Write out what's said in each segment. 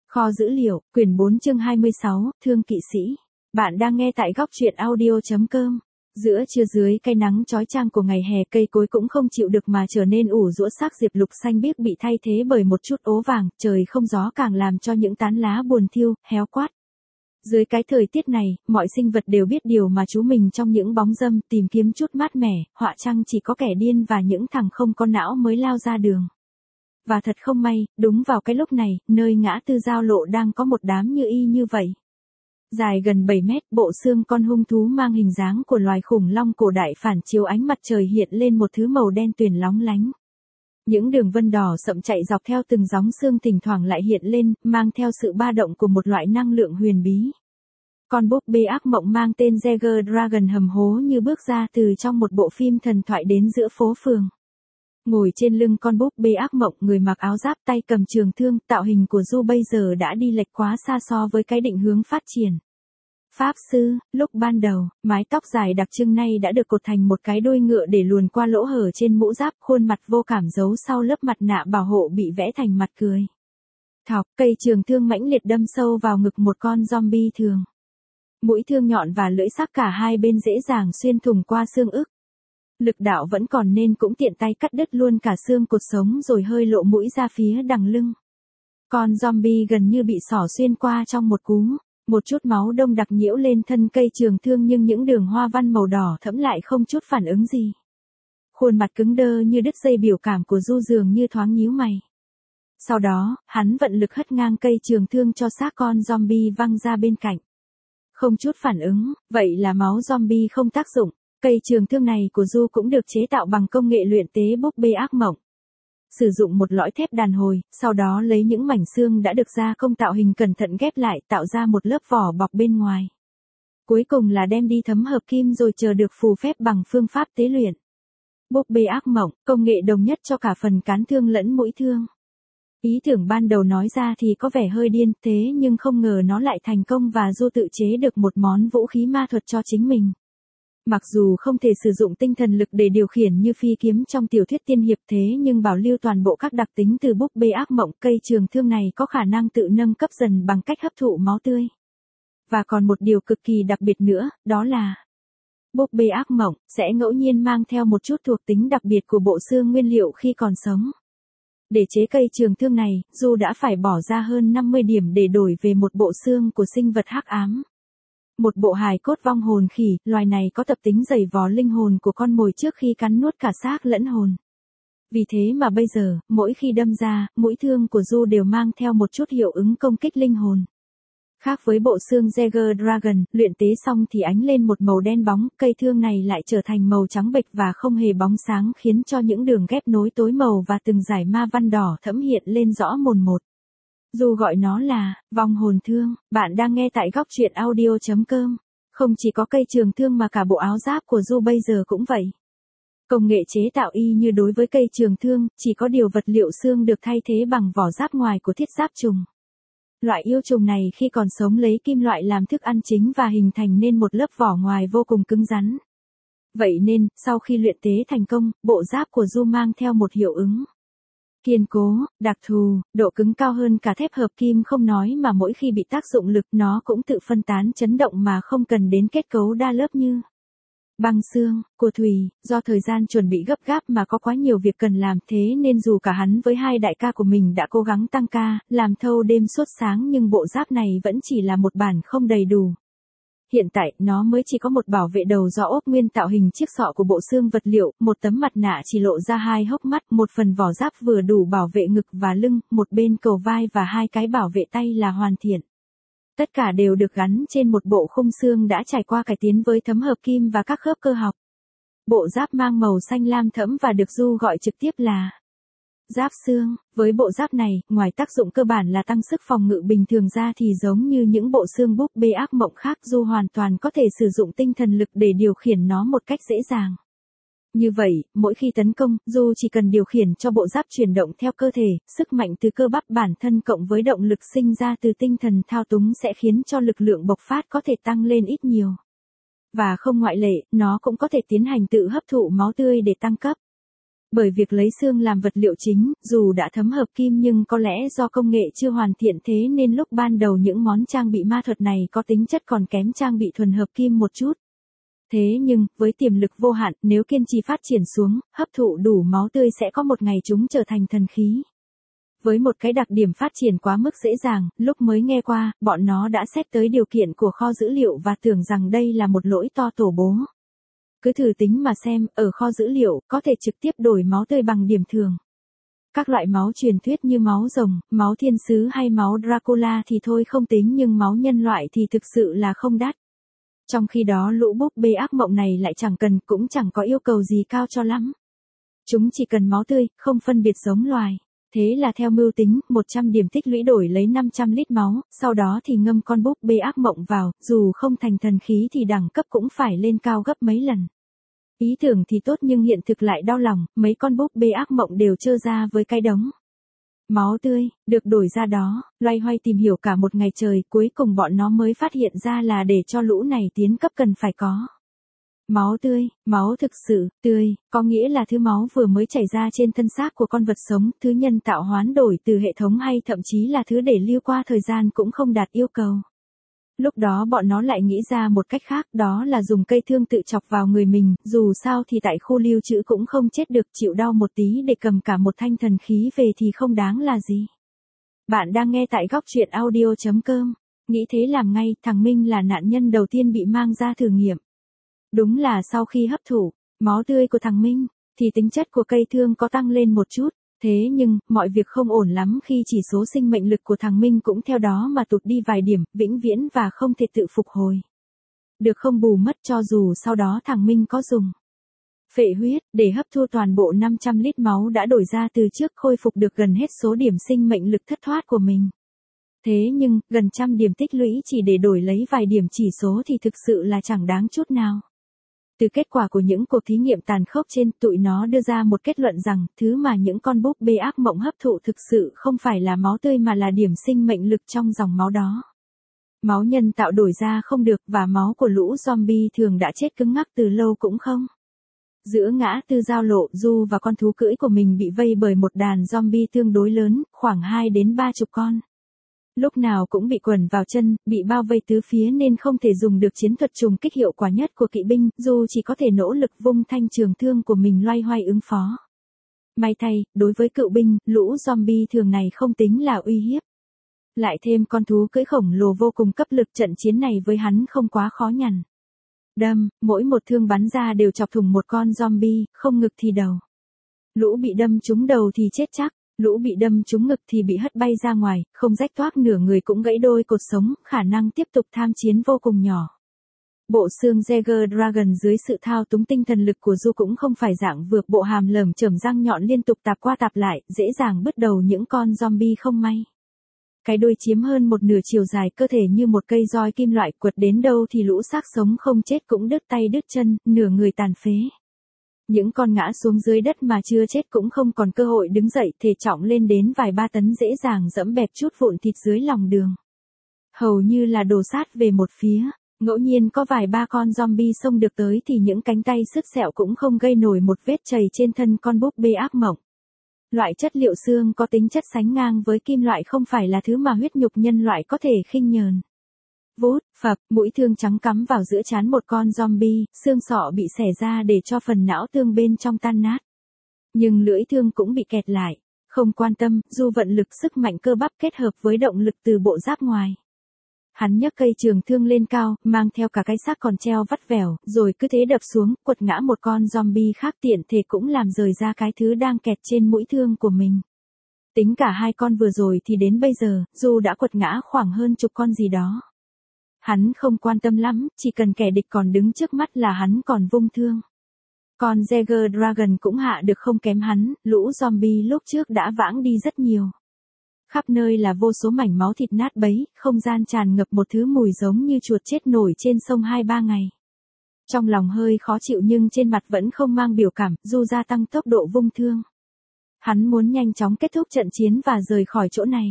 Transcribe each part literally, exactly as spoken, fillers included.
Kho dữ liệu, quyển bốn chương hai mươi sáu, Thương kỵ sĩ. Bạn đang nghe tại góc truyện audio chấm com. Giữa trưa dưới cái nắng chói chang của ngày hè, cây cối cũng không chịu được mà trở nên ủ rũ, sắc diệp lục xanh biếc bị thay thế bởi một chút ố vàng, trời không gió càng làm cho những tán lá buồn thiêu, héo quát. Dưới cái thời tiết này, mọi sinh vật đều biết điều mà trú mình trong những bóng râm, tìm kiếm chút mát mẻ, họa chăng chỉ có kẻ điên và những thằng không có não mới lao ra đường. Và thật không may, đúng vào cái lúc này, nơi ngã tư giao lộ đang có một đám như y như vậy. Dài gần bảy mét, bộ xương con hung thú mang hình dáng của loài khủng long cổ đại phản chiếu ánh mặt trời hiện lên một thứ màu đen tuyền lóng lánh. Những đường vân đỏ sậm chạy dọc theo từng gióng xương thỉnh thoảng lại hiện lên, mang theo sự ba động của một loại năng lượng huyền bí. Con búp bê ác mộng mang tên Jaeger Dragon hầm hố như bước ra từ trong một bộ phim thần thoại đến giữa phố phường. Ngồi trên lưng con búp bê ác mộng, người mặc áo giáp, tay cầm trường thương, tạo hình của Du bây giờ đã đi lệch quá xa so với cái định hướng phát triển. Pháp sư, lúc ban đầu, mái tóc dài đặc trưng này đã được cột thành một cái đuôi ngựa để luồn qua lỗ hở trên mũ giáp, khuôn mặt vô cảm giấu sau lớp mặt nạ bảo hộ bị vẽ thành mặt cười. Thọc, cây trường thương mãnh liệt đâm sâu vào ngực một con zombie thường. Mũi thương nhọn và lưỡi sắc cả hai bên dễ dàng xuyên thủng qua xương ức. Lực đạo vẫn còn nên cũng tiện tay cắt đứt luôn cả xương cột sống rồi hơi lộ mũi ra phía đằng lưng. Con zombie gần như bị xỏ xuyên qua trong một cú. Một chút máu đông đặc nhiễu lên thân cây trường thương nhưng những đường hoa văn màu đỏ thẫm lại không chút phản ứng gì. Khuôn mặt cứng đơ như đứt dây, biểu cảm của Du dường như thoáng nhíu mày. Sau đó, hắn vận lực hất ngang cây trường thương cho xác con zombie văng ra bên cạnh. Không chút phản ứng, vậy là máu zombie không tác dụng. Cây trường thương này của Du cũng được chế tạo bằng công nghệ luyện tế búp bê ác mộng. Sử dụng một lõi thép đàn hồi, sau đó lấy những mảnh xương đã được gia công tạo hình cẩn thận ghép lại, tạo ra một lớp vỏ bọc bên ngoài. Cuối cùng là đem đi thấm hợp kim rồi chờ được phù phép bằng phương pháp tế luyện. Búp bê ác mộng, công nghệ đồng nhất cho cả phần cán thương lẫn mũi thương. Ý tưởng ban đầu nói ra thì có vẻ hơi điên, thế nhưng không ngờ nó lại thành công và Du tự chế được một món vũ khí ma thuật cho chính mình. Mặc dù không thể sử dụng tinh thần lực để điều khiển như phi kiếm trong tiểu thuyết tiên hiệp, thế nhưng bảo lưu toàn bộ các đặc tính từ búp bê ác mộng, cây trường thương này có khả năng tự nâng cấp dần bằng cách hấp thụ máu tươi. Và còn một điều cực kỳ đặc biệt nữa, đó là búp bê ác mộng sẽ ngẫu nhiên mang theo một chút thuộc tính đặc biệt của bộ xương nguyên liệu khi còn sống. Để chế cây trường thương này, Du đã phải bỏ ra hơn năm mươi điểm để đổi về một bộ xương của sinh vật hắc ám. Một bộ hài cốt vong hồn khỉ, loài này có tập tính giày vò linh hồn của con mồi trước khi cắn nuốt cả xác lẫn hồn. Vì thế mà bây giờ, mỗi khi đâm ra, mũi thương của Du đều mang theo một chút hiệu ứng công kích linh hồn. Khác với bộ xương Jaeger Dragon, luyện tế xong thì ánh lên một màu đen bóng, cây thương này lại trở thành màu trắng bệch và không hề bóng sáng, khiến cho những đường ghép nối tối màu và từng dải ma văn đỏ thẫm hiện lên rõ mồn một. Du gọi nó là vong hồn thương. Bạn đang nghe tại góc truyện audio chấm com. Không chỉ có cây trường thương mà cả bộ áo giáp của Du bây giờ cũng vậy. Công nghệ chế tạo y như đối với cây trường thương, chỉ có điều vật liệu xương được thay thế bằng vỏ giáp ngoài của thiết giáp trùng. Loại yêu trùng này khi còn sống lấy kim loại làm thức ăn chính và hình thành nên một lớp vỏ ngoài vô cùng cứng rắn. Vậy nên, sau khi luyện tế thành công, bộ giáp của Du mang theo một hiệu ứng kiên cố, đặc thù, độ cứng cao hơn cả thép hợp kim không nói mà mỗi khi bị tác dụng lực nó cũng tự phân tán chấn động mà không cần đến kết cấu đa lớp như băng xương, của thùy. Do thời gian chuẩn bị gấp gáp mà có quá nhiều việc cần làm, thế nên dù cả hắn với hai đại ca của mình đã cố gắng tăng ca, làm thâu đêm suốt sáng nhưng bộ giáp này vẫn chỉ là một bản không đầy đủ. Hiện tại, nó mới chỉ có một bảo vệ đầu do ốp nguyên tạo hình chiếc sọ của bộ xương vật liệu, một tấm mặt nạ chỉ lộ ra hai hốc mắt, một phần vỏ giáp vừa đủ bảo vệ ngực và lưng, một bên cầu vai và hai cái bảo vệ tay là hoàn thiện. Tất cả đều được gắn trên một bộ khung xương đã trải qua cải tiến với thấm hợp kim và các khớp cơ học. Bộ giáp mang màu xanh lam thẫm và được Du gọi trực tiếp là giáp xương. Với bộ giáp này, ngoài tác dụng cơ bản là tăng sức phòng ngự bình thường ra thì giống như những bộ xương búp bê ác mộng khác, Du hoàn toàn có thể sử dụng tinh thần lực để điều khiển nó một cách dễ dàng. Như vậy, mỗi khi tấn công, Du chỉ cần điều khiển cho bộ giáp chuyển động theo cơ thể, sức mạnh từ cơ bắp bản thân cộng với động lực sinh ra từ tinh thần thao túng sẽ khiến cho lực lượng bộc phát có thể tăng lên ít nhiều. Và không ngoại lệ, nó cũng có thể tiến hành tự hấp thụ máu tươi để tăng cấp. Bởi việc lấy xương làm vật liệu chính, dù đã thấm hợp kim nhưng có lẽ do công nghệ chưa hoàn thiện thế nên lúc ban đầu những món trang bị ma thuật này có tính chất còn kém trang bị thuần hợp kim một chút. Thế nhưng, với tiềm lực vô hạn, nếu kiên trì phát triển xuống, hấp thụ đủ máu tươi sẽ có một ngày chúng trở thành thần khí. Với một cái đặc điểm phát triển quá mức dễ dàng, lúc mới nghe qua, bọn nó đã xét tới điều kiện của kho dữ liệu và tưởng rằng đây là một lỗi to tổ bố. Cứ thử tính mà xem, ở kho dữ liệu, có thể trực tiếp đổi máu tươi bằng điểm thường. Các loại máu truyền thuyết như máu rồng, máu thiên sứ hay máu Dracula thì thôi không tính nhưng máu nhân loại thì thực sự là không đắt. Trong khi đó lũ búp bê ác mộng này lại chẳng cần cũng chẳng có yêu cầu gì cao cho lắm. Chúng chỉ cần máu tươi, không phân biệt giống loài. Thế là theo mưu tính, một trăm điểm tích lũy đổi lấy năm trăm lít máu, sau đó thì ngâm con búp bê ác mộng vào, dù không thành thần khí thì đẳng cấp cũng phải lên cao gấp mấy lần. Ý tưởng thì tốt nhưng hiện thực lại đau lòng, mấy con búp bê ác mộng đều trơ ra với cái đống máu tươi, được đổi ra đó, loay hoay tìm hiểu cả một ngày trời, cuối cùng bọn nó mới phát hiện ra là để cho lũ này tiến cấp cần phải có máu tươi, máu thực sự, tươi, có nghĩa là thứ máu vừa mới chảy ra trên thân xác của con vật sống, thứ nhân tạo hoán đổi từ hệ thống hay thậm chí là thứ để lưu qua thời gian cũng không đạt yêu cầu. Lúc đó bọn nó lại nghĩ ra một cách khác, đó là dùng cây thương tự chọc vào người mình, dù sao thì tại khu lưu trữ cũng không chết được, chịu đau một tí để cầm cả một thanh thần khí về thì không đáng là gì. Bạn đang nghe tại góc truyện audio chấm com. Nghĩ thế làm ngay, thằng Minh là nạn nhân đầu tiên bị mang ra thử nghiệm. Đúng là sau khi hấp thụ máu tươi của thằng Minh, thì tính chất của cây thương có tăng lên một chút. Thế nhưng, mọi việc không ổn lắm khi chỉ số sinh mệnh lực của thằng Minh cũng theo đó mà tụt đi vài điểm, vĩnh viễn và không thể tự phục hồi. Được không bù mất cho dù sau đó thằng Minh có dùng phệ huyết để hấp thu toàn bộ năm trăm lít máu đã đổi ra từ trước, khôi phục được gần hết số điểm sinh mệnh lực thất thoát của mình. Thế nhưng, gần trăm điểm tích lũy chỉ để đổi lấy vài điểm chỉ số thì thực sự là chẳng đáng chút nào. Từ kết quả của những cuộc thí nghiệm tàn khốc trên, tụi nó đưa ra một kết luận rằng, thứ mà những con búp bê ác mộng hấp thụ thực sự không phải là máu tươi mà là điểm sinh mệnh lực trong dòng máu đó. Máu nhân tạo đổi ra không được và máu của lũ zombie thường đã chết cứng ngắc từ lâu cũng không. Giữa ngã tư giao lộ, Du và con thú cưỡi của mình bị vây bởi một đàn zombie tương đối lớn, khoảng hai đến ba chục con. Lúc nào cũng bị quần vào chân, bị bao vây tứ phía nên không thể dùng được chiến thuật trùng kích hiệu quả nhất của kỵ binh, dù chỉ có thể nỗ lực vung thanh trường thương của mình loay hoay ứng phó. May thay, đối với cựu binh, lũ zombie thường này không tính là uy hiếp. Lại thêm con thú cưỡi khổng lồ vô cùng cấp lực, trận chiến này với hắn không quá khó nhằn. Đâm, mỗi một thương bắn ra đều chọc thủng một con zombie, không ngực thì đầu. Lũ bị đâm trúng đầu thì chết chắc. Lũ bị đâm trúng ngực thì bị hất bay ra ngoài, không rách toác nửa người cũng gãy đôi cột sống, khả năng tiếp tục tham chiến vô cùng nhỏ. Bộ xương Jäger Dragon dưới sự thao túng tinh thần lực của Du cũng không phải dạng vượt, bộ hàm lởm chởm răng nhọn liên tục tạp qua tạp lại, dễ dàng bứt đầu những con zombie không may. Cái đuôi chiếm hơn một nửa chiều dài cơ thể như một cây roi kim loại, quật đến đâu thì lũ xác sống không chết cũng đứt tay đứt chân, nửa người tàn phế. Những con ngã xuống dưới đất mà chưa chết cũng không còn cơ hội đứng dậy, thể trọng lên đến vài ba tấn dễ dàng dẫm bẹp chút vụn thịt dưới lòng đường. Hầu như là đổ sát về một phía, ngẫu nhiên có vài ba con zombie xông được tới thì những cánh tay sứt sẹo cũng không gây nổi một vết chày trên thân con búp bê ác mộng. Loại chất liệu xương có tính chất sánh ngang với kim loại không phải là thứ mà huyết nhục nhân loại có thể khinh nhờn. Vút, phập, mũi thương trắng cắm vào giữa trán một con zombie, xương sọ bị xẻ ra để cho phần não tương bên trong tan nát. Nhưng lưỡi thương cũng bị kẹt lại. Không quan tâm, Du vận lực sức mạnh cơ bắp kết hợp với động lực từ bộ giáp ngoài. Hắn nhấc cây trường thương lên cao, mang theo cả cái xác còn treo vắt vẻo, rồi cứ thế đập xuống, quật ngã một con zombie khác, tiện thể cũng làm rời ra cái thứ đang kẹt trên mũi thương của mình. Tính cả hai con vừa rồi thì đến bây giờ, Du đã quật ngã khoảng hơn chục con gì đó. Hắn không quan tâm lắm, chỉ cần kẻ địch còn đứng trước mắt là hắn còn vung thương. Con Jäger Dragon cũng hạ được không kém hắn, lũ zombie lúc trước đã vãng đi rất nhiều. Khắp nơi là vô số mảnh máu thịt nát bấy, không gian tràn ngập một thứ mùi giống như chuột chết nổi trên sông hai ba ngày. Trong lòng hơi khó chịu nhưng trên mặt vẫn không mang biểu cảm, Du gia tăng tốc độ vung thương. Hắn muốn nhanh chóng kết thúc trận chiến và rời khỏi chỗ này.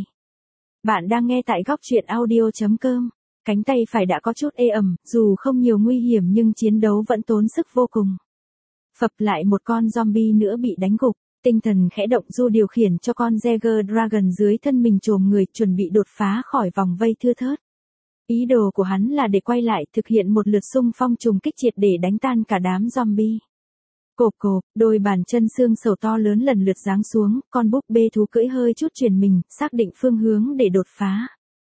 Bạn đang nghe tại góc truyện audio chấm com. Cánh tay phải đã có chút ê ẩm, dù không nhiều nguy hiểm nhưng chiến đấu vẫn tốn sức vô cùng. Phập lại một con zombie nữa bị đánh gục. Tinh thần khẽ động, Du điều khiển cho con Jäger Dragon dưới thân mình chồm người, chuẩn bị đột phá khỏi vòng vây thưa thớt. Ý đồ của hắn là để quay lại, thực hiện một lượt xung phong trùng kích triệt để đánh tan cả đám zombie. Cộp cộp, đôi bàn chân xương sầu to lớn lần lượt giáng xuống, con búp bê thú cưỡi hơi chút chuyển mình, xác định phương hướng để đột phá.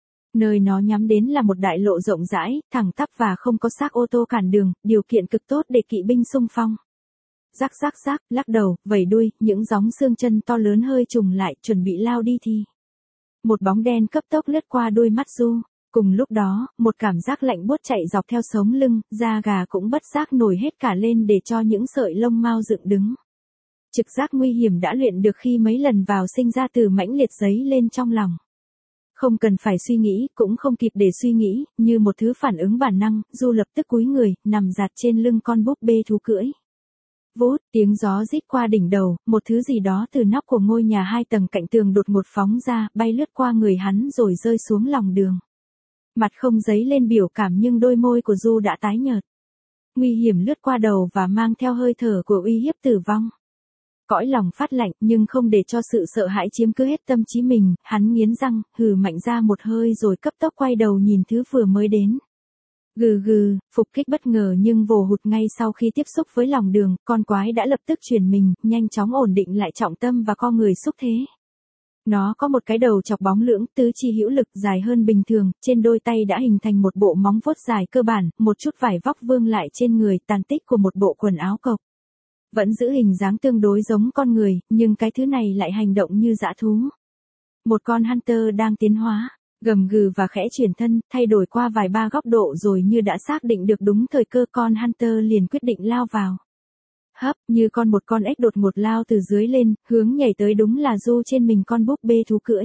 Nơi nó nhắm đến là một đại lộ rộng rãi, thẳng tắp và không có xác ô tô cản đường, điều kiện cực tốt để kỵ binh xung phong. Rắc rắc rắc, lắc đầu, vẩy đuôi, những gióng xương chân to lớn hơi trùng lại, chuẩn bị lao đi thì. Một bóng đen cấp tốc lướt qua đôi mắt Du. Cùng lúc đó, một cảm giác lạnh buốt chạy dọc theo sống lưng, da gà cũng bất giác nổi hết cả lên để cho những sợi lông mao dựng đứng. Trực giác nguy hiểm đã luyện được khi mấy lần vào sinh ra từ mãnh liệt giấy lên trong lòng. Không cần phải suy nghĩ, cũng không kịp để suy nghĩ, như một thứ phản ứng bản năng, Du lập tức cúi người, nằm dạt trên lưng con búp bê thú cưỡi. Vút, tiếng gió rít qua đỉnh đầu, một thứ gì đó từ nóc của ngôi nhà hai tầng cạnh tường đột ngột phóng ra, bay lướt qua người hắn rồi rơi xuống lòng đường. Mặt không dấy lên biểu cảm nhưng đôi môi của Du đã tái nhợt. Nguy hiểm lướt qua đầu và mang theo hơi thở của uy hiếp tử vong. Cõi lòng phát lạnh nhưng không để cho sự sợ hãi chiếm cứ hết tâm trí mình, hắn nghiến răng, hừ mạnh ra một hơi rồi cấp tốc quay đầu nhìn thứ vừa mới đến. Gừ gừ, phục kích bất ngờ nhưng vồ hụt ngay sau khi tiếp xúc với lòng đường, con quái đã lập tức chuyển mình, nhanh chóng ổn định lại trọng tâm và co người xúc thế. Nó có một cái đầu chọc bóng lưỡng, tứ chi hữu lực, dài hơn bình thường, trên đôi tay đã hình thành một bộ móng vuốt dài cơ bản, một chút vải vóc vương lại trên người, tàn tích của một bộ quần áo cộc. Vẫn giữ hình dáng tương đối giống con người, nhưng cái thứ này lại hành động như dã thú. Một con Hunter đang tiến hóa, gầm gừ và khẽ chuyển thân, thay đổi qua vài ba góc độ rồi như đã xác định được đúng thời cơ, con Hunter liền quyết định lao vào. Hấp, như con một con ếch đột ngột lao từ dưới lên, hướng nhảy tới đúng là Du trên mình con búp bê thú cưỡi.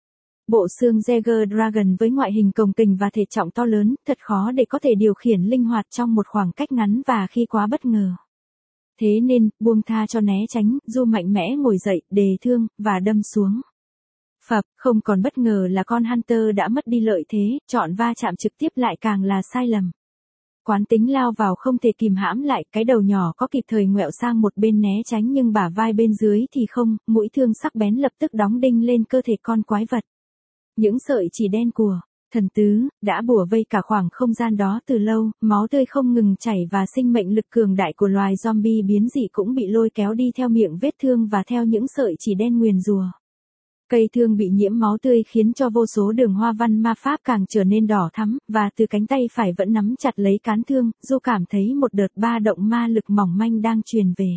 Bộ xương Jäger Dragon với ngoại hình cồng kềnh và thể trọng to lớn, thật khó để có thể điều khiển linh hoạt trong một khoảng cách ngắn và khi quá bất ngờ. Thế nên, buông tha cho né tránh, Du mạnh mẽ ngồi dậy, đề thương, và đâm xuống. Phập, không còn bất ngờ là con Hunter đã mất đi lợi thế, chọn va chạm trực tiếp lại càng là sai lầm. Quán tính lao vào không thể kìm hãm lại, cái đầu nhỏ có kịp thời ngoẹo sang một bên né tránh nhưng bả vai bên dưới thì không, mũi thương sắc bén lập tức đóng đinh lên cơ thể con quái vật. Những sợi chỉ đen của thần tứ đã bủa vây cả khoảng không gian đó từ lâu, máu tươi không ngừng chảy và sinh mệnh lực cường đại của loài zombie biến dị cũng bị lôi kéo đi theo miệng vết thương và theo những sợi chỉ đen nguyền rủa. Cây thương bị nhiễm máu tươi khiến cho vô số đường hoa văn ma pháp càng trở nên đỏ thắm, và từ cánh tay phải vẫn nắm chặt lấy cán thương, Du cảm thấy một đợt ba động ma lực mỏng manh đang truyền về.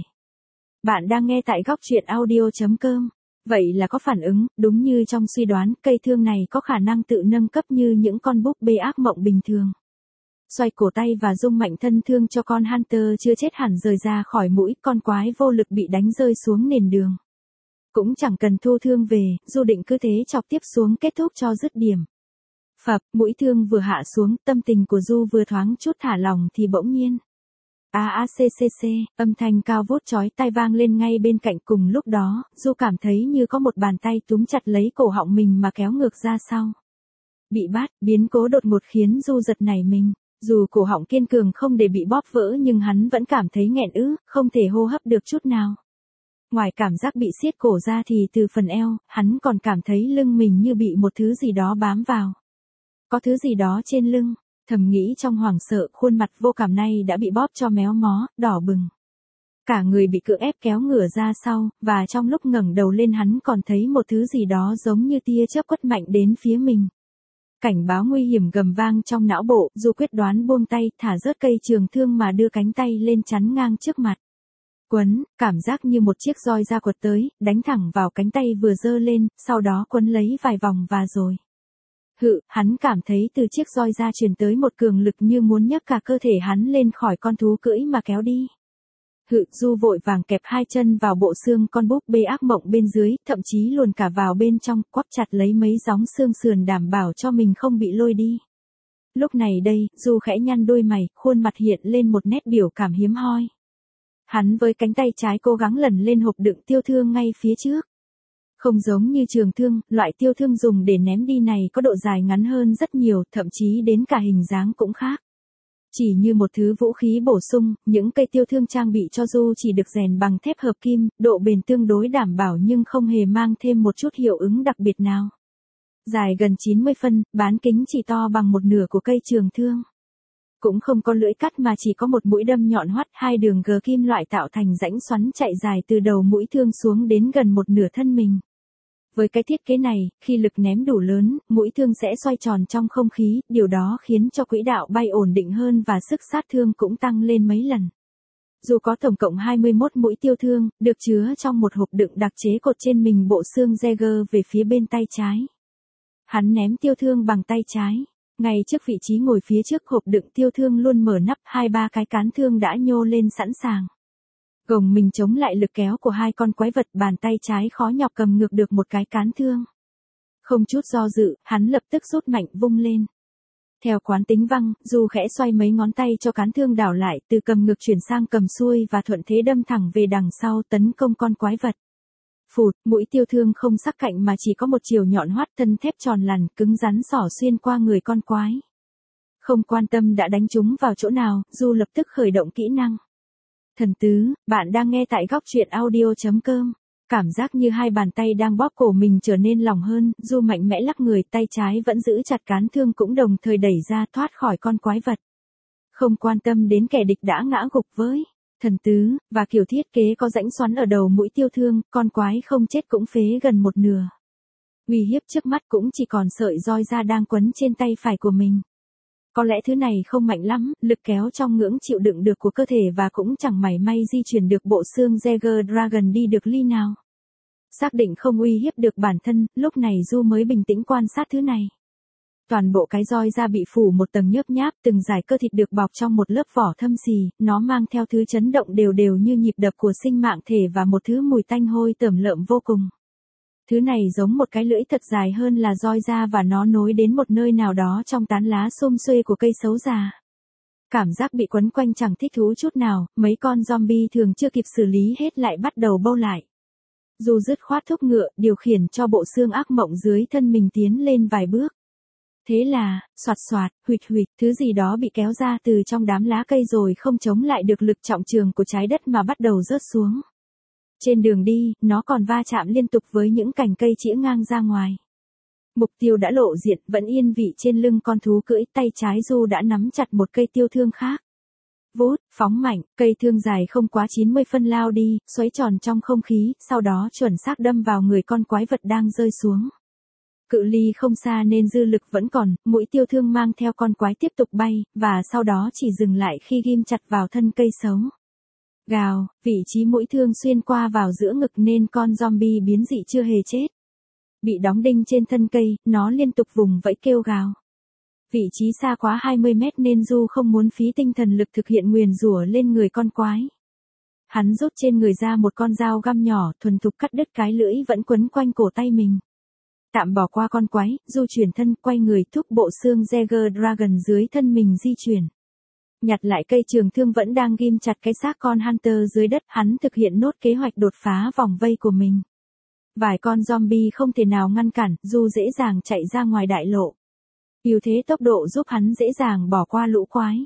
Bạn đang nghe tại góc truyện audio chấm com. Vậy là có phản ứng, đúng như trong suy đoán, cây thương này có khả năng tự nâng cấp như những con búp bê ác mộng bình thường. Xoay cổ tay và rung mạnh thân thương cho con Hunter chưa chết hẳn rời ra khỏi mũi, con quái vô lực bị đánh rơi xuống nền đường. Cũng chẳng cần thu thương về, Du định cứ thế chọc tiếp xuống kết thúc cho dứt điểm. Phập, mũi thương vừa hạ xuống, tâm tình của Du vừa thoáng chút thả lỏng thì bỗng nhiên. A A C C C, âm thanh cao vút chói tai vang lên ngay bên cạnh, cùng lúc đó, Du cảm thấy như có một bàn tay túm chặt lấy cổ họng mình mà kéo ngược ra sau. Bị bắt, biến cố đột ngột khiến Du giật nảy mình. Dù cổ họng kiên cường không để bị bóp vỡ nhưng hắn vẫn cảm thấy nghẹn ứ, không thể hô hấp được chút nào. Ngoài cảm giác bị siết cổ ra thì từ phần eo, hắn còn cảm thấy lưng mình như bị một thứ gì đó bám vào. Có thứ gì đó trên lưng, thầm nghĩ trong hoảng sợ, khuôn mặt vô cảm này đã bị bóp cho méo mó, đỏ bừng. Cả người bị cưỡng ép kéo ngửa ra sau, và trong lúc ngẩng đầu lên hắn còn thấy một thứ gì đó giống như tia chớp quất mạnh đến phía mình. Cảnh báo nguy hiểm gầm vang trong não bộ, Du quyết đoán buông tay, thả rớt cây trường thương mà đưa cánh tay lên chắn ngang trước mặt. Quấn, cảm giác như một chiếc roi da quật tới, đánh thẳng vào cánh tay vừa giơ lên, sau đó quấn lấy vài vòng và rồi. Hự, hắn cảm thấy từ chiếc roi da truyền tới một cường lực như muốn nhấc cả cơ thể hắn lên khỏi con thú cưỡi mà kéo đi. Hự, Du vội vàng kẹp hai chân vào bộ xương con búp bê ác mộng bên dưới, thậm chí luồn cả vào bên trong, quắp chặt lấy mấy gióng xương sườn đảm bảo cho mình không bị lôi đi. Lúc này đây, Du khẽ nhăn đôi mày, khuôn mặt hiện lên một nét biểu cảm hiếm hoi. Hắn với cánh tay trái cố gắng lần lên hộp đựng tiêu thương ngay phía trước. Không giống như trường thương, loại tiêu thương dùng để ném đi này có độ dài ngắn hơn rất nhiều, thậm chí đến cả hình dáng cũng khác. Chỉ như một thứ vũ khí bổ sung, những cây tiêu thương trang bị cho dù chỉ được rèn bằng thép hợp kim, độ bền tương đối đảm bảo nhưng không hề mang thêm một chút hiệu ứng đặc biệt nào. Dài gần chín mươi phân, bán kính chỉ to bằng một nửa của cây trường thương. Cũng không có lưỡi cắt mà chỉ có một mũi đâm nhọn hoắt, hai đường gờ kim loại tạo thành rãnh xoắn chạy dài từ đầu mũi thương xuống đến gần một nửa thân mình. Với cái thiết kế này, khi lực ném đủ lớn, mũi thương sẽ xoay tròn trong không khí, điều đó khiến cho quỹ đạo bay ổn định hơn và sức sát thương cũng tăng lên mấy lần. Dù có tổng cộng hai mươi mốt mũi tiêu thương, được chứa trong một hộp đựng đặc chế cột trên mình bộ xương Jaeger về phía bên tay trái. Hắn ném tiêu thương bằng tay trái. Ngay trước vị trí ngồi phía trước hộp đựng tiêu thương luôn mở nắp, hai ba cái cán thương đã nhô lên sẵn sàng. Gồng mình chống lại lực kéo của hai con quái vật, bàn tay trái khó nhọc cầm ngược được một cái cán thương. Không chút do dự, hắn lập tức rút mạnh vung lên. Theo quán tính văng, dù khẽ xoay mấy ngón tay cho cán thương đảo lại, từ cầm ngược chuyển sang cầm xuôi và thuận thế đâm thẳng về đằng sau tấn công con quái vật. Phụt, mũi tiêu thương không sắc cạnh mà chỉ có một chiều nhọn hoắt, thân thép tròn lằn, cứng rắn xỏ xuyên qua người con quái. Không quan tâm đã đánh trúng vào chỗ nào, Du lập tức khởi động kỹ năng. Thần tứ, bạn đang nghe tại góc truyện audio chấm com. Cảm giác như hai bàn tay đang bóp cổ mình trở nên lỏng hơn, Du mạnh mẽ lắc người, tay trái vẫn giữ chặt cán thương cũng đồng thời đẩy ra thoát khỏi con quái vật. Không quan tâm đến kẻ địch đã ngã gục với thần tứ, và kiểu thiết kế có rãnh xoắn ở đầu mũi tiêu thương, con quái không chết cũng phế gần một nửa. Uy hiếp trước mắt cũng chỉ còn sợi roi da đang quấn trên tay phải của mình. Có lẽ thứ này không mạnh lắm, lực kéo trong ngưỡng chịu đựng được của cơ thể và cũng chẳng mảy may di chuyển được bộ xương Jaeger Dragon đi được ly nào. Xác định không uy hiếp được bản thân, lúc này Du mới bình tĩnh quan sát thứ này. Toàn bộ cái roi da bị phủ một tầng nhớp nháp, từng dải cơ thịt được bọc trong một lớp vỏ thâm xì, nó mang theo thứ chấn động đều đều như nhịp đập của sinh mạng thể và một thứ mùi tanh hôi tởm lợm vô cùng. Thứ này giống một cái lưỡi thật dài hơn là roi da và nó nối đến một nơi nào đó trong tán lá xum xuê của cây sấu già. Cảm giác bị quấn quanh chẳng thích thú chút nào, mấy con zombie thường chưa kịp xử lý hết lại bắt đầu bâu lại. Dù dứt khoát thúc ngựa, điều khiển cho bộ xương ác mộng dưới thân mình tiến lên vài bước. Thế là, xoạt xoạt, huỵch huỵch, thứ gì đó bị kéo ra từ trong đám lá cây rồi không chống lại được lực trọng trường của trái đất mà bắt đầu rớt xuống. Trên đường đi, nó còn va chạm liên tục với những cành cây chĩa ngang ra ngoài. Mục tiêu đã lộ diện, vẫn yên vị trên lưng con thú cưỡi, tay trái Du đã nắm chặt một cây tiêu thương khác. Vút, phóng mạnh, cây thương dài không quá chín mươi phân lao đi, xoáy tròn trong không khí, sau đó chuẩn xác đâm vào người con quái vật đang rơi xuống. Cự ly không xa nên dư lực vẫn còn, mũi tiêu thương mang theo con quái tiếp tục bay, và sau đó chỉ dừng lại khi ghim chặt vào thân cây xấu. Gào, vị trí mũi thương xuyên qua vào giữa ngực nên con zombie biến dị chưa hề chết. Bị đóng đinh trên thân cây, nó liên tục vùng vẫy kêu gào. Vị trí xa quá hai mươi mét nên Du không muốn phí tinh thần lực thực hiện nguyền rủa lên người con quái. Hắn rút trên người ra một con dao găm nhỏ, thuần thục cắt đứt cái lưỡi vẫn quấn quanh cổ tay mình. Tạm bỏ qua con quái, Du chuyển thân, quay người thúc bộ xương Jaeger Dragon dưới thân mình di chuyển. Nhặt lại cây trường thương vẫn đang ghim chặt cái xác con Hunter dưới đất, hắn thực hiện nốt kế hoạch đột phá vòng vây của mình. Vài con zombie không thể nào ngăn cản, Du dễ dàng chạy ra ngoài đại lộ. Ưu thế tốc độ giúp hắn dễ dàng bỏ qua lũ quái.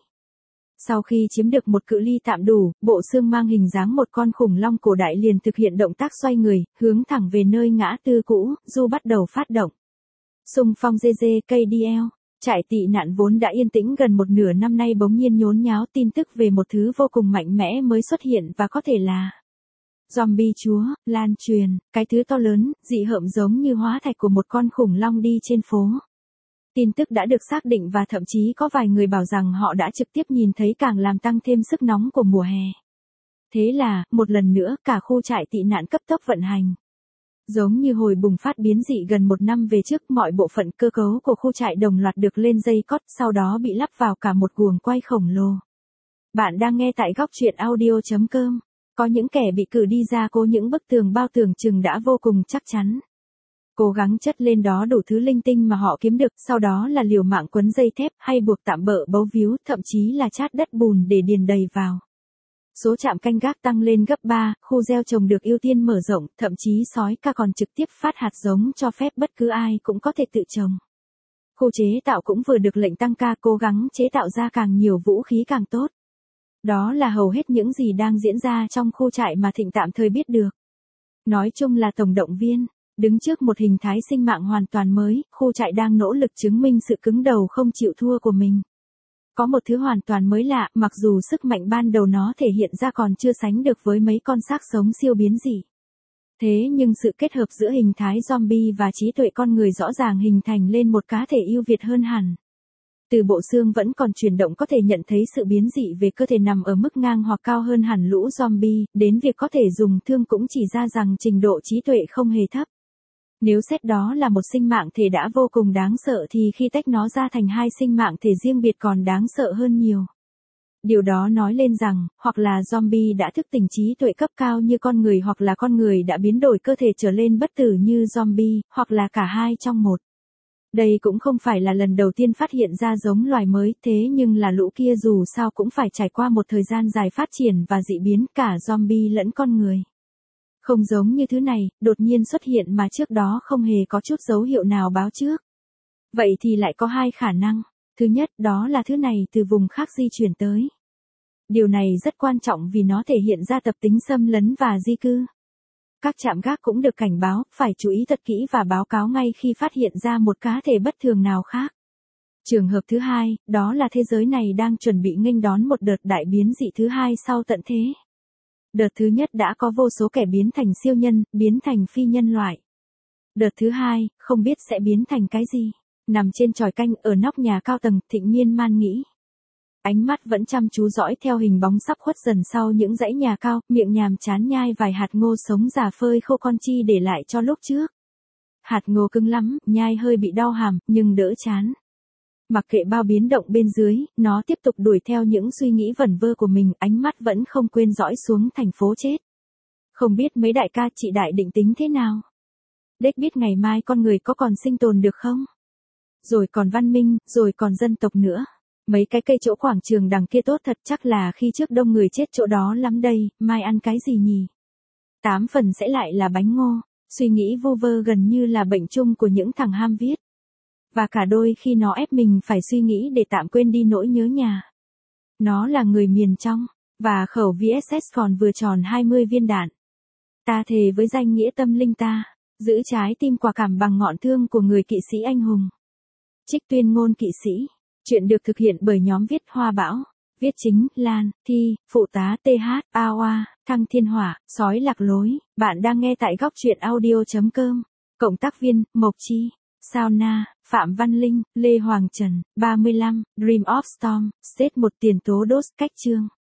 Sau khi chiếm được một cự ly tạm đủ, bộ xương mang hình dáng một con khủng long cổ đại liền thực hiện động tác xoay người, hướng thẳng về nơi ngã tư cũ, Du bắt đầu phát động. Xung phong giê giê ca đê lờ, trại tị nạn vốn đã yên tĩnh gần một nửa năm nay bỗng nhiên nhốn nháo tin tức về một thứ vô cùng mạnh mẽ mới xuất hiện và có thể là zombie chúa, lan truyền, cái thứ to lớn, dị hợm giống như hóa thạch của một con khủng long đi trên phố. Tin tức đã được xác định và thậm chí có vài người bảo rằng họ đã trực tiếp nhìn thấy, càng làm tăng thêm sức nóng của mùa hè. Thế là, một lần nữa, cả khu trại tị nạn cấp tốc vận hành. Giống như hồi bùng phát biến dị gần một năm về trước, mọi bộ phận cơ cấu của khu trại đồng loạt được lên dây cót, sau đó bị lắp vào cả một guồng quay khổng lồ. Bạn đang nghe tại góc truyện audio chấm com. Có những kẻ bị cử đi ra cố những bức tường bao tưởng chừng đã vô cùng chắc chắn. Cố gắng chất lên đó đủ thứ linh tinh mà họ kiếm được, sau đó là liều mạng quấn dây thép hay buộc tạm bợ bấu víu, thậm chí là chát đất bùn để điền đầy vào. Số trạm canh gác tăng lên gấp ba, khu gieo trồng được ưu tiên mở rộng, thậm chí sói ca còn trực tiếp phát hạt giống cho phép bất cứ ai cũng có thể tự trồng. Khu chế tạo cũng vừa được lệnh tăng ca cố gắng chế tạo ra càng nhiều vũ khí càng tốt. Đó là hầu hết những gì đang diễn ra trong khu trại mà Thịnh tạm thời biết được. Nói chung là tổng động viên, đứng trước một hình thái sinh mạng hoàn toàn mới, khu trại đang nỗ lực chứng minh sự cứng đầu không chịu thua của mình. Có một thứ hoàn toàn mới lạ, mặc dù sức mạnh ban đầu nó thể hiện ra còn chưa sánh được với mấy con xác sống siêu biến dị. Thế nhưng sự kết hợp giữa hình thái zombie và trí tuệ con người rõ ràng hình thành lên một cá thể ưu việt hơn hẳn. Từ bộ xương vẫn còn chuyển động có thể nhận thấy sự biến dị về cơ thể nằm ở mức ngang hoặc cao hơn hẳn lũ zombie, đến việc có thể dùng thương cũng chỉ ra rằng trình độ trí tuệ không hề thấp. Nếu xét đó là một sinh mạng thể đã vô cùng đáng sợ thì khi tách nó ra thành hai sinh mạng thể riêng biệt còn đáng sợ hơn nhiều. Điều đó nói lên rằng, hoặc là zombie đã thức tỉnh trí tuệ cấp cao như con người hoặc là con người đã biến đổi cơ thể trở lên bất tử như zombie, hoặc là cả hai trong một. Đây cũng không phải là lần đầu tiên phát hiện ra giống loài mới, thế nhưng là lũ kia dù sao cũng phải trải qua một thời gian dài phát triển và dị biến cả zombie lẫn con người. Không giống như thứ này, đột nhiên xuất hiện mà trước đó không hề có chút dấu hiệu nào báo trước. Vậy thì lại có hai khả năng. Thứ nhất, đó là thứ này từ vùng khác di chuyển tới. Điều này rất quan trọng vì nó thể hiện ra tập tính xâm lấn và di cư. Các trạm gác cũng được cảnh báo, phải chú ý thật kỹ và báo cáo ngay khi phát hiện ra một cá thể bất thường nào khác. Trường hợp thứ hai, đó là thế giới này đang chuẩn bị nghênh đón một đợt đại biến dị thứ hai sau tận thế. Đợt thứ nhất đã có vô số kẻ biến thành siêu nhân, biến thành phi nhân loại. Đợt thứ hai, không biết sẽ biến thành cái gì. Nằm trên chòi canh ở nóc nhà cao tầng, Thịnh miên man nghĩ. Ánh mắt vẫn chăm chú dõi theo hình bóng sắp khuất dần sau những dãy nhà cao, miệng nhàm chán nhai vài hạt ngô sống già phơi khô con chi để lại cho lúc trước. Hạt ngô cứng lắm, nhai hơi bị đau hàm, nhưng đỡ chán. Mặc kệ bao biến động bên dưới, nó tiếp tục đuổi theo những suy nghĩ vẩn vơ của mình, ánh mắt vẫn không quên dõi xuống thành phố chết. Không biết mấy đại ca chị đại định tính thế nào? Đếch biết ngày mai con người có còn sinh tồn được không? Rồi còn văn minh, rồi còn dân tộc nữa. Mấy cái cây chỗ quảng trường đằng kia tốt thật, chắc là khi trước đông người chết chỗ đó lắm đây, mai ăn cái gì nhỉ? Tám phần sẽ lại là bánh ngô, suy nghĩ vô vơ gần như là bệnh chung của những thằng ham viết. Và cả đôi khi nó ép mình phải suy nghĩ để tạm quên đi nỗi nhớ nhà. Nó là người miền trong, và khẩu vê ét ét còn vừa tròn hai mươi viên đạn. Ta thề với danh nghĩa tâm linh ta, giữ trái tim quả cảm bằng ngọn thương của người kỵ sĩ anh hùng. Trích tuyên ngôn kỵ sĩ. Chuyện được thực hiện bởi nhóm viết Hoa Bão. Viết chính, Lan, Thi, Phụ tá tê hát, a oa, Thăng Thiên Hỏa, Sói Lạc Lối. Bạn đang nghe tại góc truyện audio chấm com. Cộng tác viên, Mộc Chi. Sao Na, Phạm Văn Linh, Lê Hoàng Trần, ba mươi lăm, Dream of Storm, Set một tiền tố đốt cách chương.